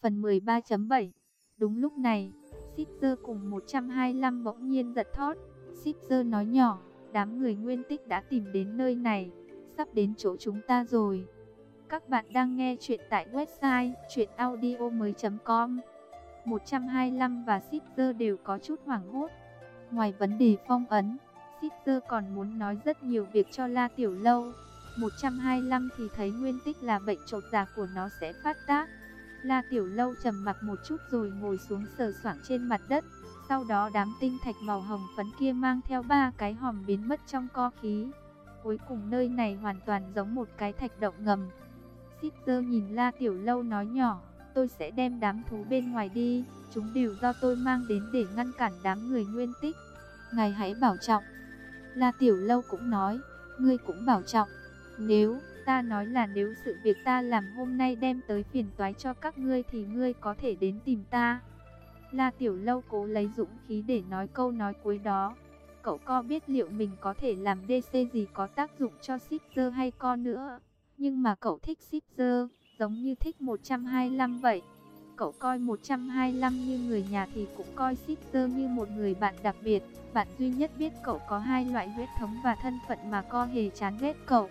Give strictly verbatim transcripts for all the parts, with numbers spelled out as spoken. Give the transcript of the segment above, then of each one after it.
Phần mười ba chấm bảy. Đúng lúc này, Caesar cùng một trăm hai mươi lăm bỗng nhiên giật thót. Caesar nói nhỏ, đám người Nguyên Tích đã tìm đến nơi này, sắp đến chỗ chúng ta rồi. Các bạn đang nghe chuyện tại website truyện audio mới chấm com. một trăm hai mươi lăm và Caesar đều có chút hoảng hốt. Ngoài vấn đề phong ấn, Caesar còn muốn nói rất nhiều việc cho La Tiểu Lâu. một trăm hai mươi lăm thì thấy Nguyên Tích là bệnh chột dạ của nó sẽ phát tác. La Tiểu Lâu trầm mặc một chút rồi ngồi xuống sờ soạng trên mặt đất. Sau đó đám tinh thạch màu hồng phấn kia mang theo ba cái hòm biến mất trong co khí. Cuối cùng nơi này hoàn toàn giống một cái thạch động ngầm. Caesar nhìn La Tiểu Lâu nói nhỏ, tôi sẽ đem đám thú bên ngoài đi, chúng đều do tôi mang đến để ngăn cản đám người Nguyên Tích. Ngài hãy bảo trọng. La Tiểu Lâu cũng nói, ngươi cũng bảo trọng. Nếu, ta nói là nếu sự việc ta làm hôm nay đem tới phiền toái cho các ngươi thì ngươi có thể đến tìm ta. La Tiểu Lâu cố lấy dũng khí để nói câu nói cuối đó. Cậu co biết liệu mình có thể làm đê xê gì có tác dụng cho Caesar hay co nữa. Nhưng mà cậu thích Caesar, giống như thích một trăm hai mươi lăm vậy. Cậu coi một trăm hai mươi lăm như người nhà thì cũng coi Caesar như một người bạn đặc biệt. Bạn duy nhất biết cậu có hai loại huyết thống và thân phận mà co hề chán ghét cậu.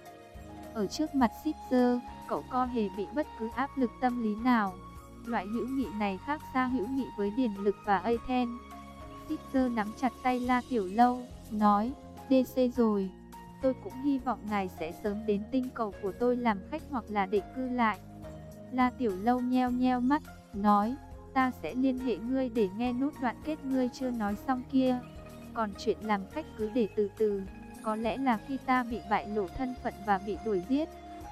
Ở trước mặt Caesar, cậu co hề bị bất cứ áp lực tâm lý nào. Loại hữu nghị này khác xa hữu nghị với Điền Lực và Athens. Caesar nắm chặt tay La Tiểu Lâu, nói, đê xê rồi. Tôi cũng hy vọng ngài sẽ sớm đến tinh cầu của tôi làm khách hoặc là định cư lại. La Tiểu Lâu nheo nheo mắt, nói, ta sẽ liên hệ ngươi để nghe nốt đoạn kết ngươi chưa nói xong kia. Còn chuyện làm khách cứ để từ từ, có lẽ là khi ta bị bại lộ thân phận và bị đuổi giết.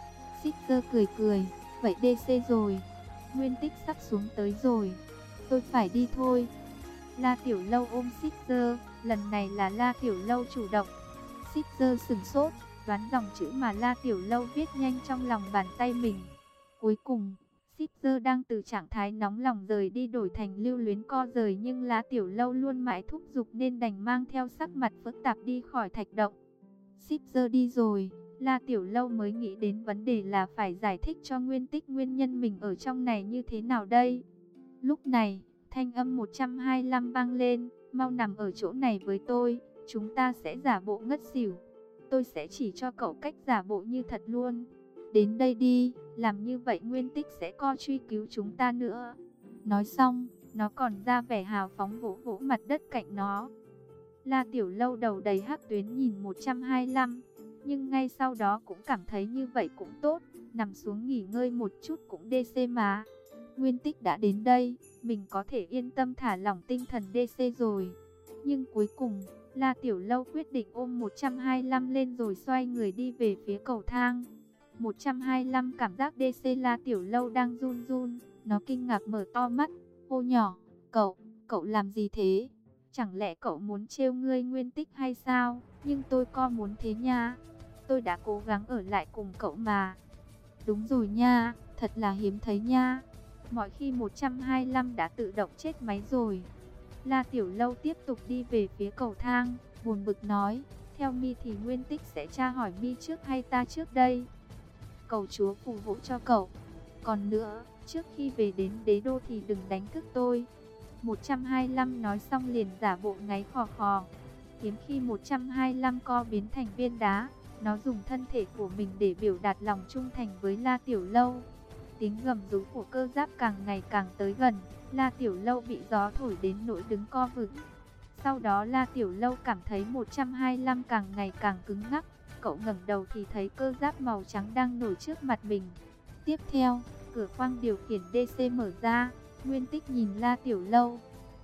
Caesar cười cười, vậy đê xê rồi. Nguyên Tích sắp xuống tới rồi. Tôi phải đi thôi. La Tiểu Lâu ôm Caesar, lần này là La Tiểu Lâu chủ động. Caesar sửng sốt, đoán dòng chữ mà La Tiểu Lâu viết nhanh trong lòng bàn tay mình. Cuối cùng, Caesar đang từ trạng thái nóng lòng rời đi đổi thành lưu luyến co rời, nhưng La Tiểu Lâu luôn mãi thúc giục nên đành mang theo sắc mặt phức tạp đi khỏi thạch động. Caesar đi rồi, La Tiểu Lâu mới nghĩ đến vấn đề là phải giải thích cho Nguyên Tích nguyên nhân mình ở trong này như thế nào đây. Lúc này, thanh âm một trăm hai mươi lăm vang lên, mau nằm ở chỗ này với tôi, chúng ta sẽ giả bộ ngất xỉu. Tôi sẽ chỉ cho cậu cách giả bộ như thật luôn. Đến đây đi, làm như vậy Nguyên Tích sẽ co truy cứu chúng ta nữa. Nói xong, nó còn ra vẻ hào phóng vỗ vỗ mặt đất cạnh nó. La Tiểu Lâu đầu đầy hắc tuyến nhìn một trăm hai mươi lăm, nhưng ngay sau đó cũng cảm thấy như vậy cũng tốt, nằm xuống nghỉ ngơi một chút cũng đê xê mà. Nguyên Tích đã đến đây, mình có thể yên tâm thả lỏng tinh thần đê xê rồi. Nhưng cuối cùng, La Tiểu Lâu quyết định ôm một trăm hai mươi lăm lên rồi xoay người đi về phía cầu thang. một trăm hai mươi lăm cảm giác đê xê La Tiểu Lâu đang run run, nó kinh ngạc mở to mắt, hô nhỏ, cậu, cậu làm gì thế? Chẳng lẽ cậu muốn trêu ngươi Nguyên Tích hay sao? Nhưng tôi co muốn thế nha. Tôi đã cố gắng ở lại cùng cậu mà. Đúng rồi nha, thật là hiếm thấy nha. Mọi khi một trăm hai mươi lăm đã tự động chết máy rồi. La Tiểu Lâu tiếp tục đi về phía cầu thang, buồn bực nói, theo mi thì Nguyên Tích sẽ tra hỏi mi trước hay ta trước đây? Cầu chúa phù hộ cho cậu. Còn nữa, trước khi về đến đế đô thì đừng đánh thức tôi. một trăm hai mươi lăm nói xong liền giả bộ ngáy khò khò. Hiếm khi một trăm hai mươi lăm co biến thành viên đá, nó dùng thân thể của mình để biểu đạt lòng trung thành với La Tiểu Lâu. Tiếng gầm rú của cơ giáp càng ngày càng tới gần, La Tiểu Lâu bị gió thổi đến nỗi đứng co vững. Sau đó La Tiểu Lâu cảm thấy một trăm hai mươi lăm càng ngày càng cứng ngắc. Cậu ngẩng đầu thì thấy cơ giáp màu trắng đang nổi trước mặt mình. Tiếp theo, cửa khoang điều khiển đê xê mở ra. Nguyên Tích nhìn La Tiểu Lâu.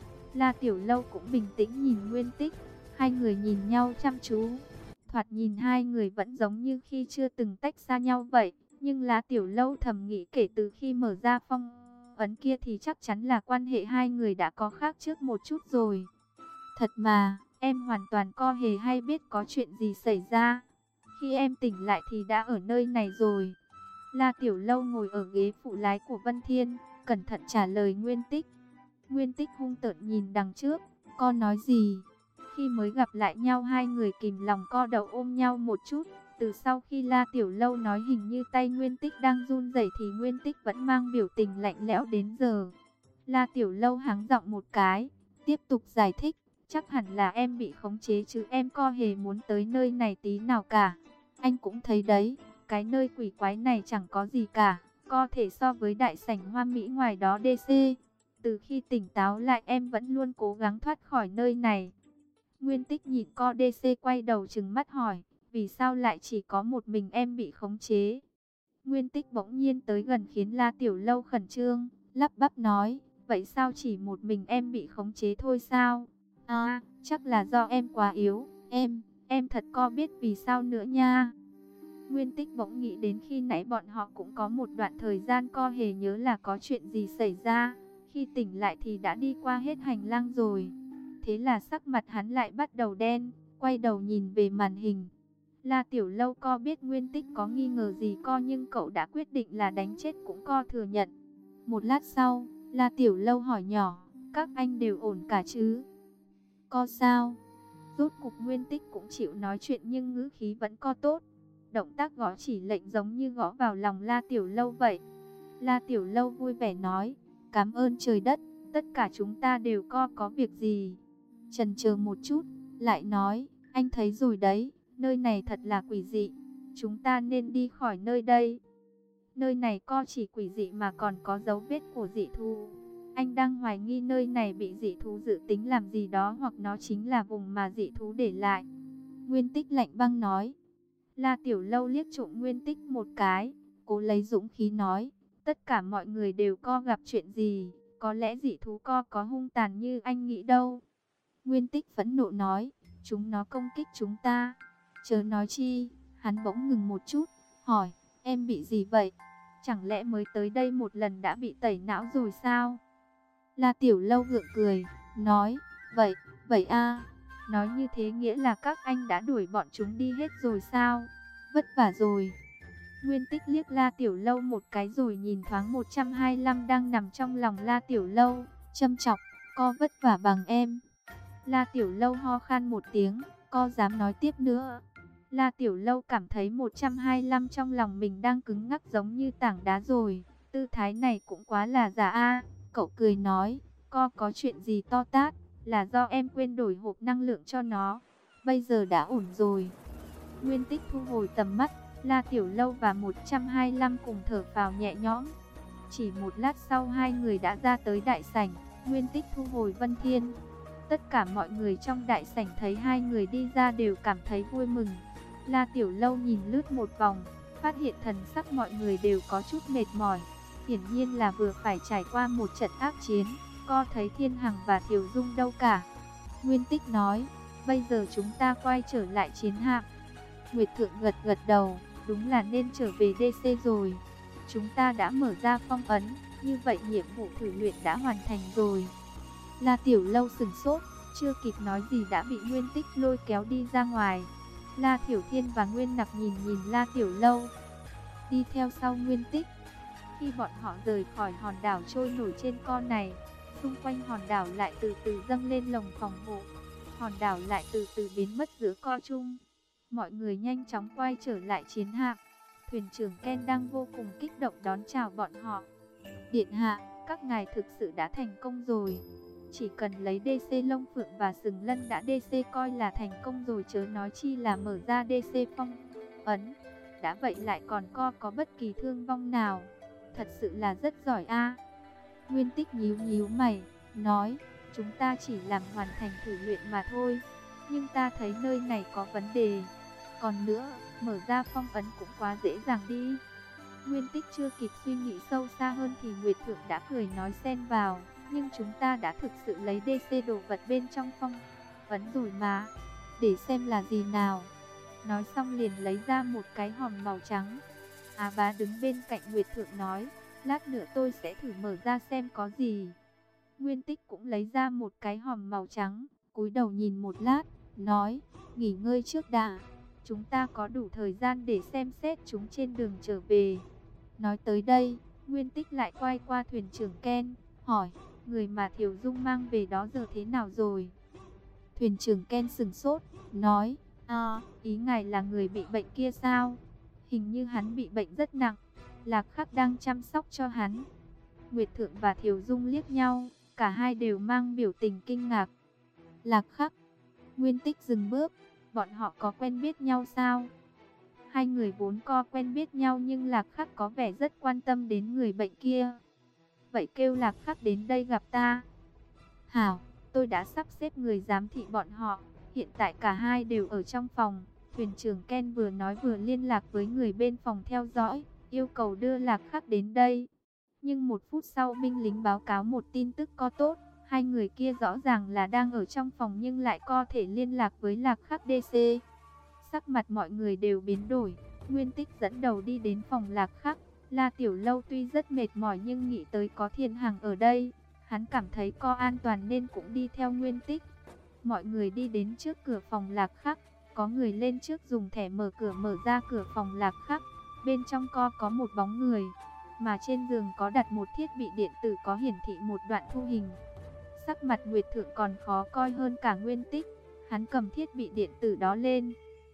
La Tiểu Lâu cũng bình tĩnh nhìn Nguyên Tích. Hai người nhìn nhau chăm chú. Thoạt nhìn hai người vẫn giống như khi chưa từng tách xa nhau vậy. Nhưng La Tiểu Lâu thầm nghĩ kể từ khi mở ra phong ấn kia thì chắc chắn là quan hệ hai người đã có khác trước một chút rồi. Thật mà, em hoàn toàn co hề hay biết có chuyện gì xảy ra. Khi em tỉnh lại thì đã ở nơi này rồi. La Tiểu Lâu ngồi ở ghế phụ lái của Vân Thiên, cẩn thận trả lời Nguyên Tích. Nguyên Tích hung tợn nhìn đằng trước, co nói gì? Khi mới gặp lại nhau hai người kìm lòng co đầu ôm nhau một chút, Từ sau khi La Tiểu Lâu nói hình như tay Nguyên Tích đang run rẩy thì Nguyên Tích vẫn mang biểu tình lạnh lẽo đến giờ. La Tiểu Lâu hắng giọng một cái, tiếp tục giải thích, chắc hẳn là em bị khống chế chứ em có hề muốn tới nơi này tí nào cả. Anh cũng thấy đấy, cái nơi quỷ quái này chẳng có gì cả, có thể so với đại sảnh hoa mỹ ngoài đó đê xê. Từ khi tỉnh táo lại em vẫn luôn cố gắng thoát khỏi nơi này. Nguyên Tích nhìn co đê xê quay đầu trừng mắt hỏi, vì sao lại chỉ có một mình em bị khống chế? Nguyên Tích bỗng nhiên tới gần khiến La Tiểu Lâu khẩn trương, lắp bắp nói, vậy sao chỉ một mình em bị khống chế thôi sao? À, chắc là do em quá yếu, em, em thật có biết vì sao nữa nha. Nguyên Tích bỗng nghĩ đến khi nãy bọn họ cũng có một đoạn thời gian co hề nhớ là có chuyện gì xảy ra, khi tỉnh lại thì đã đi qua hết hành lang rồi. Thế là sắc mặt hắn lại bắt đầu đen, quay đầu nhìn về màn hình. La Tiểu Lâu co biết Nguyên Tích có nghi ngờ gì co nhưng cậu đã quyết định là đánh chết cũng co thừa nhận. Một lát sau, La Tiểu Lâu hỏi nhỏ, các anh đều ổn cả chứ? Co sao? Rốt cục Nguyên Tích cũng chịu nói chuyện nhưng ngữ khí vẫn co tốt. Động tác gõ chỉ lệnh giống như gõ vào lòng La Tiểu Lâu vậy. La Tiểu Lâu vui vẻ nói, cảm ơn trời đất, tất cả chúng ta đều co có việc gì. Chần chờ một chút, lại nói, anh thấy rồi đấy, nơi này thật là quỷ dị, chúng ta nên đi khỏi nơi đây. Nơi này co chỉ quỷ dị mà còn có dấu vết của dị thú. Anh đang hoài nghi nơi này bị dị thú dự tính làm gì đó hoặc nó chính là vùng mà dị thú để lại. Nguyên Tích lạnh băng nói. La Tiểu Lâu liếc trộm Nguyên Tích một cái, cố lấy dũng khí nói, tất cả mọi người đều co gặp chuyện gì, có lẽ dị thú co có hung tàn như anh nghĩ đâu. Nguyên Tích phẫn nộ nói, chúng nó công kích chúng ta. Chớ nói chi, hắn bỗng ngừng một chút, hỏi, em bị gì vậy? Chẳng lẽ mới tới đây một lần đã bị tẩy não rồi sao? La Tiểu Lâu gượng cười, nói, vậy, vậy a, nói như thế nghĩa là các anh đã đuổi bọn chúng đi hết rồi sao? Vất vả rồi. Nguyên Tích liếc La Tiểu Lâu một cái rồi nhìn thoáng một trăm hai mươi lăm đang nằm trong lòng La Tiểu Lâu, châm chọc, co vất vả bằng em. La Tiểu Lâu ho khan một tiếng, co dám nói tiếp nữa. La Tiểu Lâu cảm thấy một trăm hai mươi lăm trong lòng mình đang cứng ngắc giống như tảng đá rồi. Tư thái này cũng quá là giả a. Cậu cười nói, co có chuyện gì to tát, là do em quên đổi hộp năng lượng cho nó. Bây giờ đã ổn rồi. Nguyên Tích thu hồi tầm mắt, La Tiểu Lâu và một trăm hai mươi lăm cùng thở phào nhẹ nhõm. Chỉ một lát sau hai người đã ra tới đại sảnh, Nguyên Tích thu hồi Vân Thiên. Tất cả mọi người trong đại sảnh thấy hai người đi ra đều cảm thấy vui mừng. La Tiểu Lâu nhìn lướt một vòng, phát hiện thần sắc mọi người đều có chút mệt mỏi. Hiển nhiên là vừa phải trải qua một trận ác chiến, co thấy Thiên Hằng và Tiểu Dung đâu cả. Nguyên Tích nói, bây giờ chúng ta quay trở lại chiến hạm. Nguyệt Thượng gật gật đầu, đúng là nên trở về đê xê rồi. Chúng ta đã mở ra phong ấn, như vậy nhiệm vụ thử luyện đã hoàn thành rồi. La Tiểu Lâu sừng sốt, chưa kịp nói gì đã bị Nguyên Tích lôi kéo đi ra ngoài. La Thiểu Thiên và Nguyên Nặc nhìn nhìn La Tiểu Lâu, đi theo sau Nguyên Tích. Khi bọn họ rời khỏi hòn đảo trôi nổi trên con này, xung quanh hòn đảo lại từ từ dâng lên lồng phòng hộ. Hòn đảo lại từ từ biến mất giữa co chung. Mọi người nhanh chóng quay trở lại chiến hạm. Thuyền trưởng Ken đang vô cùng kích động đón chào bọn họ. Điện hạ, các ngài thực sự đã thành công rồi. Chỉ cần lấy đê xê Long Phượng và Sừng Lân đã đê xê coi là thành công rồi, chớ nói chi là mở ra đê xê phong ấn. Đã vậy lại còn co có bất kỳ thương vong nào. Thật sự là rất giỏi a. Nguyên Tích nhíu nhíu mày, nói, chúng ta chỉ làm hoàn thành thử luyện mà thôi. Nhưng ta thấy nơi này có vấn đề. Còn nữa, mở ra phong ấn cũng quá dễ dàng đi. Nguyên Tích chưa kịp suy nghĩ sâu xa hơn thì Nguyệt Thượng đã cười nói xen vào. Nhưng chúng ta đã thực sự lấy đê xê đồ vật bên trong phong ấn rồi mà. Để xem là gì nào. Nói xong liền lấy ra một cái hòm màu trắng. Á Bá đứng bên cạnh Nguyệt Thượng nói, lát nữa tôi sẽ thử mở ra xem có gì. Nguyên Tích cũng lấy ra một cái hòm màu trắng, cúi đầu nhìn một lát, nói, nghỉ ngơi trước đã. Chúng ta có đủ thời gian để xem xét chúng trên đường trở về. Nói tới đây, Nguyên Tích lại quay qua thuyền trưởng Ken, hỏi, người mà Thiểu Dung mang về đó giờ thế nào rồi? Thuyền trưởng Ken sừng sốt, nói, À, ý ngài là người bị bệnh kia sao? Hình như hắn bị bệnh rất nặng. Lạc Khắc đang chăm sóc cho hắn. Nguyệt Thượng và Thiều Dung liếc nhau, cả hai đều mang biểu tình kinh ngạc. Lạc Khắc, Nguyên Tích dừng bước, bọn họ có quen biết nhau sao? Hai người vốn co quen biết nhau nhưng Lạc Khắc có vẻ rất quan tâm đến người bệnh kia. Vậy kêu Lạc Khắc đến đây gặp ta. Hảo, tôi đã sắp xếp người giám thị bọn họ. Hiện tại cả hai đều ở trong phòng. Thuyền trưởng Ken vừa nói vừa liên lạc với người bên phòng theo dõi, yêu cầu đưa Lạc Khắc đến đây. Nhưng một phút sau binh lính báo cáo một tin tức có tốt. Hai người kia rõ ràng là đang ở trong phòng nhưng lại có thể liên lạc với Lạc Khắc đê xê. Sắc mặt mọi người đều biến đổi. Nguyên Tích dẫn đầu đi đến phòng Lạc Khắc. La Tiểu Lâu tuy rất mệt mỏi nhưng nghĩ tới có Thiên Hằng ở đây, hắn cảm thấy co an toàn nên cũng đi theo Nguyên Tích. Mọi người đi đến trước cửa phòng Lạc Khắc. Có người lên trước dùng thẻ mở cửa mở ra cửa phòng Lạc Khắc. Bên trong co có một bóng người, mà trên giường có đặt một thiết bị điện tử có hiển thị một đoạn thu hình. Sắc mặt Nguyệt Thượng còn khó coi hơn cả Nguyên Tích. Hắn cầm thiết bị điện tử đó lên,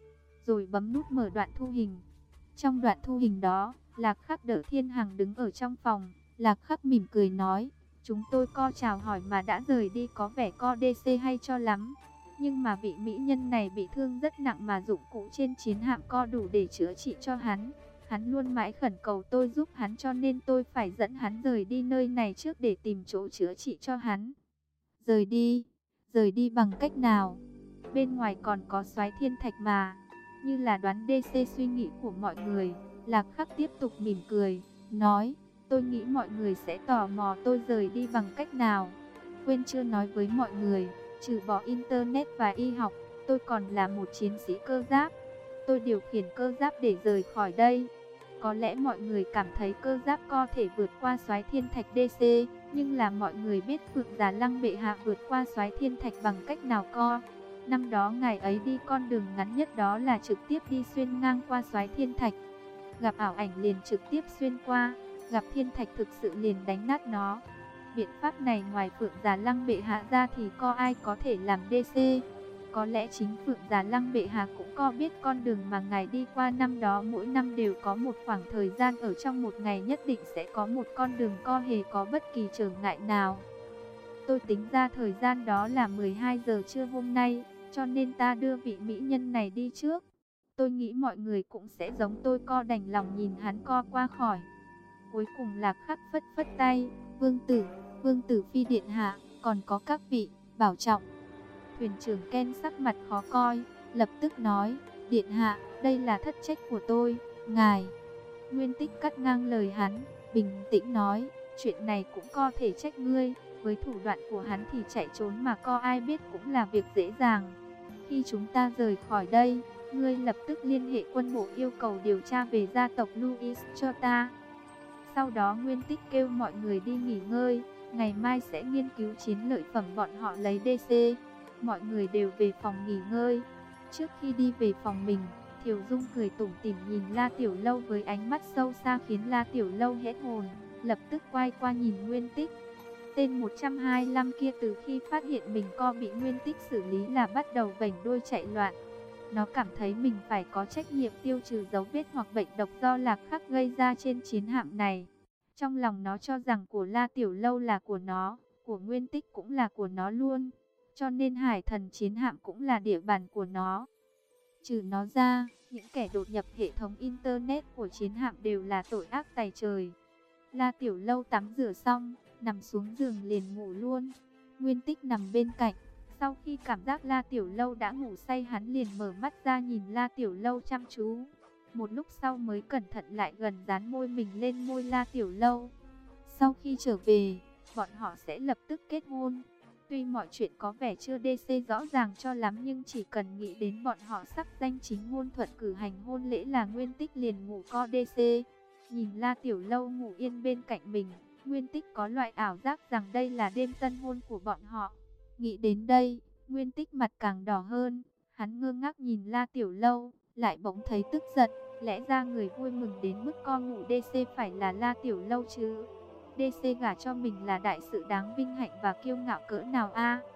rồi bấm nút mở đoạn thu hình. Trong đoạn thu hình đó, Lạc Khắc đỡ Thiên Hằng đứng ở trong phòng. Lạc Khắc mỉm cười nói, chúng tôi co chào hỏi mà đã rời đi có vẻ co đê xê hay cho lắm. Nhưng mà vị mỹ nhân này bị thương rất nặng mà dụng cụ trên chiến hạm co đủ để chữa trị cho hắn. Hắn luôn mãi khẩn cầu tôi giúp hắn cho nên tôi phải dẫn hắn rời đi nơi này trước để tìm chỗ chữa trị cho hắn. Rời đi? Rời đi bằng cách nào? Bên ngoài còn có Soái Thiên Thạch mà. Như là đoán đê xê suy nghĩ của mọi người, Lạc Khắc tiếp tục mỉm cười, nói, tôi nghĩ mọi người sẽ tò mò tôi rời đi bằng cách nào. Quên chưa nói với mọi người, trừ bỏ Internet và y học, tôi còn là một chiến sĩ cơ giáp. Tôi điều khiển cơ giáp để rời khỏi đây. Có lẽ mọi người cảm thấy cơ giáp có thể vượt qua Soái Thiên Thạch đê xê, nhưng là mọi người biết Phượng Già Lăng bệ hạ vượt qua Soái Thiên Thạch bằng cách nào co? Năm đó ngài ấy đi con đường ngắn nhất đó là trực tiếp đi xuyên ngang qua Soái Thiên Thạch. Gặp ảo ảnh liền trực tiếp xuyên qua, gặp thiên thạch thực sự liền đánh nát nó. Biện pháp này ngoài Phượng Già Lăng bệ hạ ra thì có ai có thể làm đê xê? Có lẽ chính Phượng Già Lăng bệ hạ cũng có biết con đường mà ngài đi qua năm đó mỗi năm đều có một khoảng thời gian ở trong một ngày nhất định sẽ có một con đường co hề có bất kỳ trở ngại nào. Tôi tính ra thời gian đó là mười hai giờ trưa hôm nay, cho nên ta đưa vị mỹ nhân này đi trước. Tôi nghĩ mọi người cũng sẽ giống tôi co đành lòng nhìn hắn co qua khỏi. Cuối cùng Lạc Khắc phất phất tay, Vương tử, Vương tử phi điện hạ, còn có các vị, bảo trọng. Thuyền trưởng Ken sắc mặt khó coi, lập tức nói, điện hạ, đây là thất trách của tôi, ngài. Nguyên Tích cắt ngang lời hắn, bình tĩnh nói, chuyện này cũng có thể trách ngươi, với thủ đoạn của hắn thì chạy trốn mà có ai biết cũng là việc dễ dàng. Khi chúng ta rời khỏi đây, ngươi lập tức liên hệ quân bộ yêu cầu điều tra về gia tộc Louis cho ta. Sau đó Nguyên Tích kêu mọi người đi nghỉ ngơi, ngày mai sẽ nghiên cứu chiến lợi phẩm bọn họ lấy đê xê. Mọi người đều về phòng nghỉ ngơi. Trước khi đi về phòng mình, Thiều Dung cười tủm tỉm nhìn La Tiểu Lâu với ánh mắt sâu xa khiến La Tiểu Lâu hết hồn, lập tức quay qua nhìn Nguyên Tích. Tên một trăm hai mươi lăm kia từ khi phát hiện mình co bị Nguyên Tích xử lý là bắt đầu vểnh đuôi chạy loạn. Nó cảm thấy mình phải có trách nhiệm tiêu trừ dấu vết hoặc bệnh độc do Lạc Khắc gây ra trên chiến hạm này. Trong lòng nó cho rằng của La Tiểu Lâu là của nó, của Nguyên Tích cũng là của nó luôn. Cho nên hải thần chiến hạm cũng là địa bàn của nó. Trừ nó ra, những kẻ đột nhập hệ thống Internet của chiến hạm đều là tội ác tày trời. La Tiểu Lâu tắm rửa xong, nằm xuống giường liền ngủ luôn. Nguyên Tích nằm bên cạnh. Sau khi cảm giác La Tiểu Lâu đã ngủ say hắn liền mở mắt ra nhìn La Tiểu Lâu chăm chú. Một lúc sau mới cẩn thận lại gần dán môi mình lên môi La Tiểu Lâu. Sau khi trở về, bọn họ sẽ lập tức kết hôn. Tuy mọi chuyện có vẻ chưa đê xê rõ ràng cho lắm nhưng chỉ cần nghĩ đến bọn họ sắp danh chính ngôn thuận cử hành hôn lễ là Nguyên Tích liền ngủ co đê xê. Nhìn La Tiểu Lâu ngủ yên bên cạnh mình, Nguyên Tích có loại ảo giác rằng đây là đêm tân hôn của bọn họ. Nghĩ đến đây, Nguyên Tích mặt càng đỏ hơn, hắn ngơ ngác nhìn La Tiểu Lâu, lại bỗng thấy tức giận, lẽ ra người vui mừng đến mức co ngủ đê xê phải là La Tiểu Lâu chứ. đê xê gả cho mình là đại sự đáng vinh hạnh và kiêu ngạo cỡ nào a?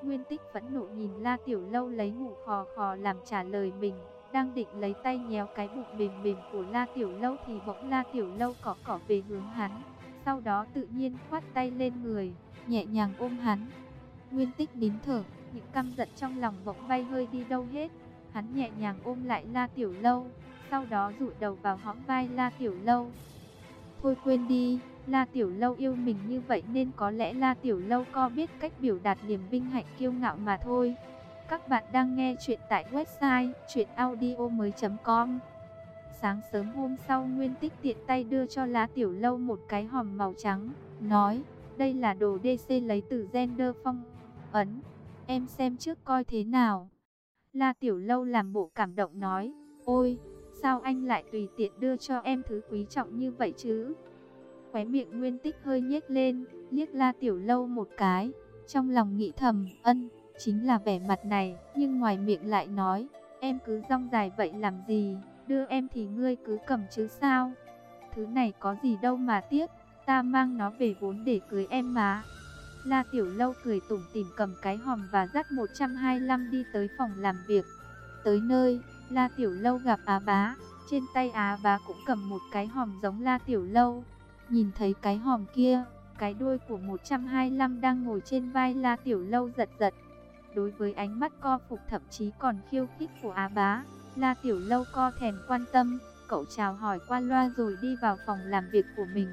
Nguyên Tích phẫn nộ nhìn La Tiểu Lâu lấy ngủ khò khò làm trả lời mình, đang định lấy tay nhéo cái bụng mềm mềm của La Tiểu Lâu thì bỗng La Tiểu Lâu cỏ cỏ về hướng hắn, sau đó tự nhiên khoát tay lên người, nhẹ nhàng ôm hắn. Nguyên Tích nín thở, những căm giận trong lòng bỗng bay hơi đi đâu hết. Hắn nhẹ nhàng ôm lại La Tiểu Lâu, sau đó dụi đầu vào hõm vai La Tiểu Lâu. Thôi quên đi, La Tiểu Lâu yêu mình như vậy nên có lẽ La Tiểu Lâu có biết cách biểu đạt niềm vinh hạnh kiêu ngạo mà thôi. Các bạn đang nghe chuyện tại website truyện audio mới chấm com. Sáng sớm hôm sau, Nguyên Tích tiện tay đưa cho La Tiểu Lâu một cái hòm màu trắng, nói, đây là đồ đê xê lấy từ Gender phong ấn, em xem trước coi thế nào. La Tiểu Lâu làm bộ cảm động nói, ôi, sao anh lại tùy tiện đưa cho em thứ quý trọng như vậy chứ? Khóe miệng Nguyên Tích hơi nhếch lên, liếc La Tiểu Lâu một cái, trong lòng nghĩ thầm, ân, chính là vẻ mặt này, nhưng ngoài miệng lại nói, em cứ rong dài vậy làm gì, đưa em thì ngươi cứ cầm chứ sao? Thứ này có gì đâu mà tiếc, ta mang nó về vốn để cưới em mà. La Tiểu Lâu cười tủm tỉm cầm cái hòm và dắt một trăm hai mươi lăm đi tới phòng làm việc. Tới nơi, La Tiểu Lâu gặp Á Bá, trên tay Á Bá cũng cầm một cái hòm giống La Tiểu Lâu. Nhìn thấy cái hòm kia, cái đuôi của một trăm hai mươi lăm đang ngồi trên vai La Tiểu Lâu giật giật. Đối với ánh mắt co phục thậm chí còn khiêu khích của Á Bá, La Tiểu Lâu co thèm quan tâm, cậu chào hỏi qua loa rồi đi vào phòng làm việc của mình.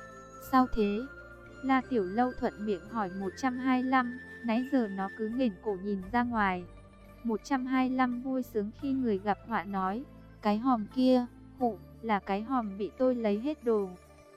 Sao thế? La Tiểu Lâu thuận miệng hỏi một trăm hai mươi lăm, nãy giờ nó cứ nghển cổ nhìn ra ngoài. một trăm hai mươi lăm vui sướng khi người gặp họa nói, cái hòm kia, hụ, là cái hòm bị tôi lấy hết đồ.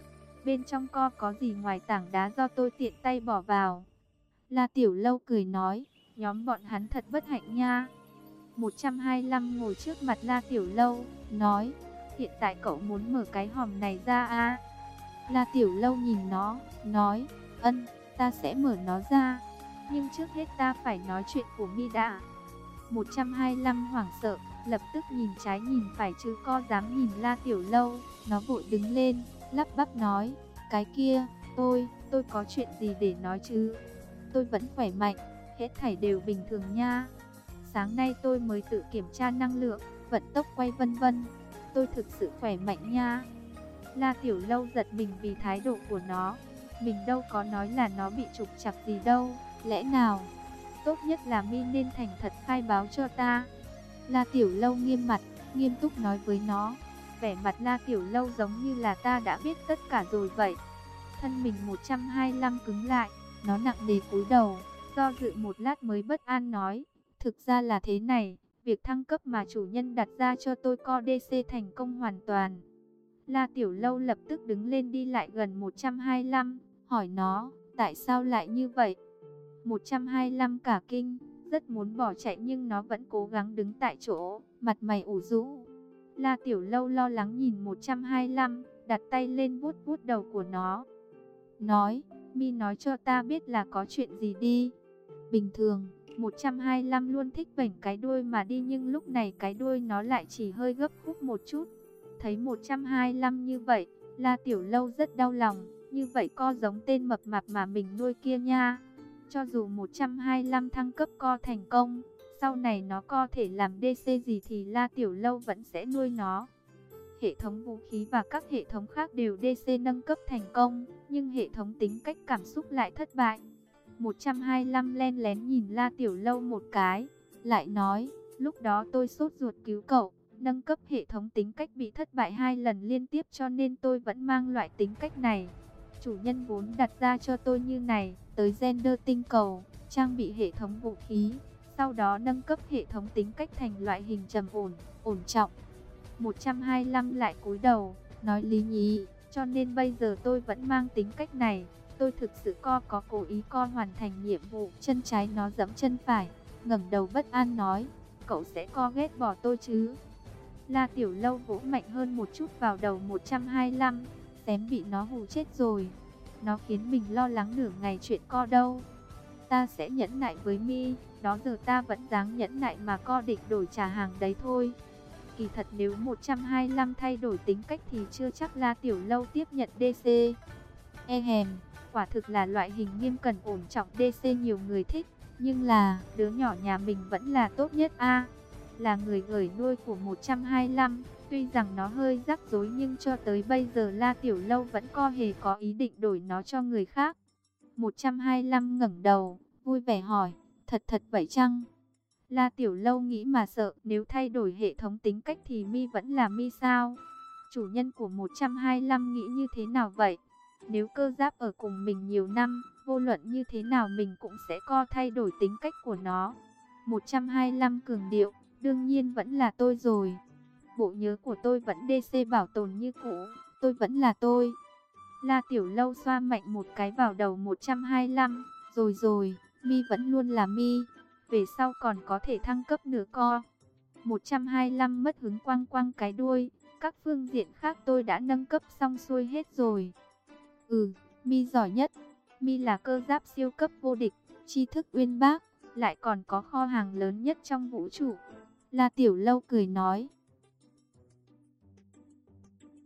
Bên trong co có gì ngoài tảng đá do tôi tiện tay bỏ vào. La Tiểu Lâu cười nói, nhóm bọn hắn thật bất hạnh nha. một trăm hai mươi lăm ngồi trước mặt La Tiểu Lâu, nói, hiện tại cậu muốn mở cái hòm này ra à? La Tiểu Lâu nhìn nó, nói, ân, ta sẽ mở nó ra, nhưng trước hết ta phải nói chuyện của Mi đã. một trăm hai mươi lăm hoảng sợ, lập tức nhìn trái nhìn phải chứ co dám nhìn La Tiểu Lâu, nó vội đứng lên, lắp bắp nói, cái kia, tôi, tôi có chuyện gì để nói chứ? Tôi vẫn khỏe mạnh, hết thảy đều bình thường nha. Sáng nay tôi mới tự kiểm tra năng lượng, vận tốc quay vân vân, tôi thực sự khỏe mạnh nha. La Tiểu Lâu giật mình vì thái độ của nó, mình đâu có nói là nó bị trục trặc gì đâu, lẽ nào? Tốt nhất là Mi nên thành thật khai báo cho ta. La Tiểu Lâu nghiêm mặt, nghiêm túc nói với nó. Vẻ mặt La Tiểu Lâu giống như là ta đã biết tất cả rồi vậy. Thân mình một trăm hai mươi lăm cứng lại, nó nặng nề cúi đầu, do dự một lát mới bất an nói, thực ra là thế này, việc thăng cấp mà chủ nhân đặt ra cho tôi co đê xê thành công hoàn toàn. La Tiểu Lâu lập tức đứng lên đi lại gần một trăm hai mươi lăm, hỏi nó, tại sao lại như vậy? một trăm hai mươi lăm cả kinh, rất muốn bỏ chạy nhưng nó vẫn cố gắng đứng tại chỗ, mặt mày ủ rũ. La Tiểu Lâu lo lắng nhìn một trăm hai mươi lăm, đặt tay lên vuốt vuốt đầu của nó. Nói, Mi nói cho ta biết là có chuyện gì đi. Bình thường, một trăm hai mươi lăm luôn thích vểnh cái đuôi mà đi nhưng lúc này cái đuôi nó lại chỉ hơi gấp khúc một chút. Thấy một trăm hai mươi lăm như vậy, La Tiểu Lâu rất đau lòng, như vậy co giống tên mập mạp mà mình nuôi kia nha. Cho dù một trăm hai mươi lăm thăng cấp co thành công, sau này nó có thể làm đê xê gì thì La Tiểu Lâu vẫn sẽ nuôi nó. Hệ thống vũ khí và các hệ thống khác đều đê xê nâng cấp thành công, nhưng hệ thống tính cách cảm xúc lại thất bại. một trăm hai mươi lăm len lén nhìn La Tiểu Lâu một cái, lại nói, lúc đó tôi sốt ruột cứu cậu, nâng cấp hệ thống tính cách bị thất bại hai lần liên tiếp cho nên tôi vẫn mang loại tính cách này. Chủ nhân vốn đặt ra cho tôi như này, tới Gender tinh cầu, trang bị hệ thống vũ khí, sau đó nâng cấp hệ thống tính cách thành loại hình trầm ổn, ổn trọng. một trăm hai mươi lăm lại cúi đầu, nói lý nhí, cho nên bây giờ tôi vẫn mang tính cách này. Tôi thực sự co có cố ý co hoàn thành nhiệm vụ. Chân trái nó giẫm chân phải, ngẩng đầu bất an nói, cậu sẽ co ghét bỏ tôi chứ? La Tiểu Lâu vỗ mạnh hơn một chút vào đầu một trăm hai mươi lăm, xém bị nó hù chết rồi. Nó khiến mình lo lắng nửa ngày chuyện co đâu. Ta sẽ nhẫn nại với Mi, đó giờ ta vẫn dáng nhẫn nại mà co định đổi trả hàng đấy thôi. Kỳ thật nếu một trăm hai mươi lăm thay đổi tính cách thì chưa chắc La Tiểu Lâu tiếp nhận đê xê. E hèm, quả thực là loại hình nghiêm cẩn ổn trọng đê xê nhiều người thích. Nhưng là, đứa nhỏ nhà mình vẫn là tốt nhất a. Là người gửi nuôi của một trăm hai mươi lăm, tuy rằng nó hơi rắc rối nhưng cho tới bây giờ La Tiểu Lâu vẫn có hề có ý định đổi nó cho người khác. một trăm hai mươi lăm ngẩng đầu, vui vẻ hỏi, thật thật vậy chăng? La Tiểu Lâu nghĩ mà sợ, nếu thay đổi hệ thống tính cách thì Mi vẫn là Mi sao? Chủ nhân của một trăm hai mươi lăm nghĩ như thế nào vậy? Nếu Cơ Giáp ở cùng mình nhiều năm, vô luận như thế nào mình cũng sẽ co thay đổi tính cách của nó. một trăm hai mươi lăm cường điệu, đương nhiên vẫn là tôi rồi. Bộ nhớ của tôi vẫn đê xê bảo tồn như cũ, tôi vẫn là tôi. La Tiểu Lâu xoa mạnh một cái vào đầu một trăm hai mươi lăm, rồi rồi, Mi vẫn luôn là Mi, về sau còn có thể thăng cấp nữa co. một trăm hai mươi lăm mất hứng quăng quăng cái đuôi, các phương diện khác tôi đã nâng cấp xong xuôi hết rồi. Ừ, Mi giỏi nhất, Mi là cơ giáp siêu cấp vô địch, tri thức uyên bác, lại còn có kho hàng lớn nhất trong vũ trụ. La Tiểu Lâu cười nói,